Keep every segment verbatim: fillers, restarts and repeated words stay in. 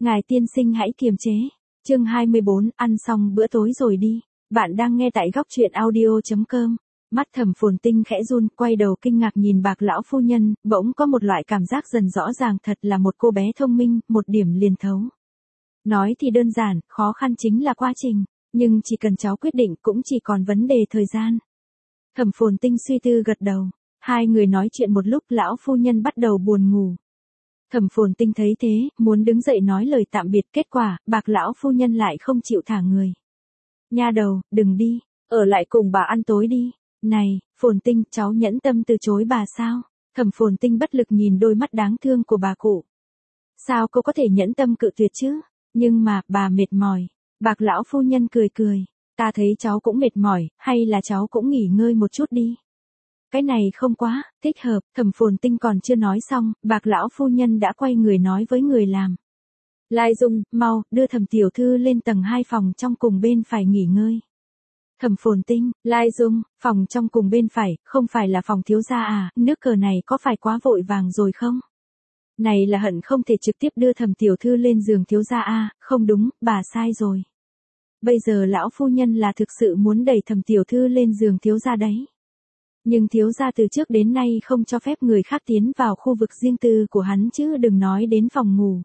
Ngài tiên sinh hãy kiềm chế. Chương hai mươi bốn, ăn xong bữa tối rồi đi. Bạn đang nghe tại góc truyện audio chấm com. Mắt Thẩm Phồn Tinh khẽ run, quay đầu kinh ngạc nhìn Bạc lão phu nhân, bỗng có một loại cảm giác dần rõ ràng, thật là một cô bé thông minh, một điểm liền thấu. Nói thì đơn giản, khó khăn chính là quá trình, nhưng chỉ cần cháu quyết định cũng chỉ còn vấn đề thời gian. Thẩm Phồn Tinh suy tư gật đầu. Hai người nói chuyện một lúc, lão phu nhân bắt đầu buồn ngủ. Thẩm Phồn Tinh thấy thế, muốn đứng dậy nói lời tạm biệt, kết quả, Bạc lão phu nhân lại không chịu thả người. Nha đầu, đừng đi, ở lại cùng bà ăn tối đi. Này, Phồn Tinh, cháu nhẫn tâm từ chối bà sao? Thẩm Phồn Tinh bất lực nhìn đôi mắt đáng thương của bà cụ. Sao cô có thể nhẫn tâm cự tuyệt chứ? Nhưng mà, bà mệt mỏi. Bạc lão phu nhân cười cười. Ta thấy cháu cũng mệt mỏi, hay là cháu cũng nghỉ ngơi một chút đi. Cái này không quá thích hợp. Thẩm Phồn Tinh còn chưa nói xong, Bạc lão phu nhân đã quay người nói với người làm. Lai Dung, mau, đưa Thẩm tiểu thư lên tầng hai phòng trong cùng bên phải nghỉ ngơi. Thẩm Phồn Tinh, Lai Dung, phòng trong cùng bên phải, không phải là phòng thiếu gia à, nước cờ này có phải quá vội vàng rồi không? Này là hận không thể trực tiếp đưa Thẩm tiểu thư lên giường thiếu gia à, không đúng, bà sai rồi. Bây giờ lão phu nhân là thực sự muốn đẩy Thẩm tiểu thư lên giường thiếu gia đấy. Nhưng thiếu gia từ trước đến nay không cho phép người khác tiến vào khu vực riêng tư của hắn, chứ đừng nói đến phòng ngủ.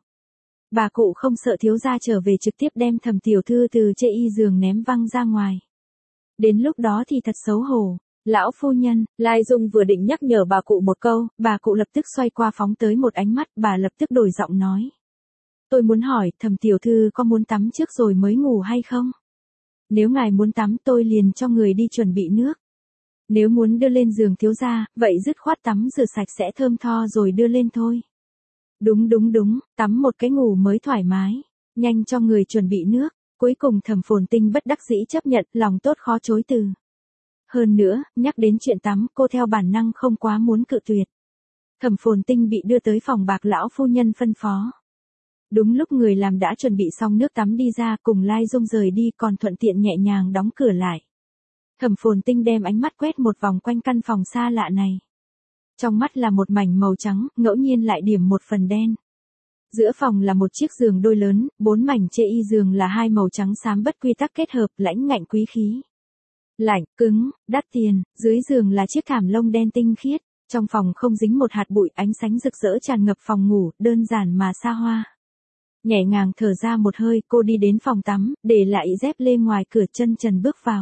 Bà cụ không sợ thiếu gia trở về trực tiếp đem Thẩm tiểu thư từ trên y giường ném văng ra ngoài. Đến lúc đó thì thật xấu hổ. Lão phu nhân, Lai Dung vừa định nhắc nhở bà cụ một câu, bà cụ lập tức xoay qua phóng tới một ánh mắt, bà lập tức đổi giọng nói. Tôi muốn hỏi, Thẩm tiểu thư có muốn tắm trước rồi mới ngủ hay không? Nếu ngài muốn tắm, tôi liền cho người đi chuẩn bị nước. Nếu muốn đưa lên giường thiếu gia, vậy dứt khoát tắm rửa sạch sẽ thơm tho rồi đưa lên thôi. Đúng đúng đúng, tắm một cái ngủ mới thoải mái. Nhanh cho người chuẩn bị nước. Cuối cùng Thẩm Phồn Tinh bất đắc dĩ chấp nhận, lòng tốt khó chối từ. Hơn nữa, nhắc đến chuyện tắm, cô theo bản năng không quá muốn cự tuyệt. Thẩm Phồn Tinh bị đưa tới phòng Bạc lão phu nhân phân phó. Đúng lúc người làm đã chuẩn bị xong nước tắm đi ra, cùng Lai Dung rời đi, còn thuận tiện nhẹ nhàng đóng cửa lại. Thẩm Phồn Tinh đem ánh mắt quét một vòng quanh căn phòng xa lạ này. Trong mắt là một mảnh màu trắng, ngẫu nhiên lại điểm một phần đen. Giữa phòng là một chiếc giường đôi lớn, bốn mảnh chê y giường là hai màu trắng xám bất quy tắc kết hợp, lãnh ngạnh quý khí. Lạnh, cứng, đắt tiền, dưới giường là chiếc thảm lông đen tinh khiết, trong phòng không dính một hạt bụi, ánh sáng rực rỡ tràn ngập phòng ngủ, đơn giản mà xa hoa. Nhẹ nhàng thở ra một hơi, cô đi đến phòng tắm, để lại dép lê ngoài cửa, chân trần bước vào.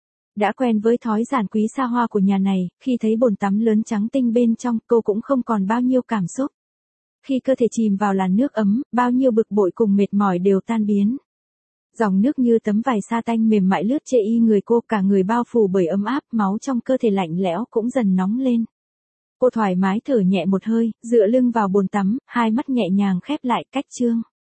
Đã quen với thói giản quý xa hoa của nhà này, khi thấy bồn tắm lớn trắng tinh bên trong, cô cũng không còn bao nhiêu cảm xúc. Khi cơ thể chìm vào làn nước ấm, bao nhiêu bực bội cùng mệt mỏi đều tan biến. Dòng nước như tấm vải sa tanh mềm mại lướt trên y người cô, cả người bao phủ bởi ấm áp, máu trong cơ thể lạnh lẽo cũng dần nóng lên. Cô thoải mái thở nhẹ một hơi, dựa lưng vào bồn tắm, hai mắt nhẹ nhàng khép lại, cách chương.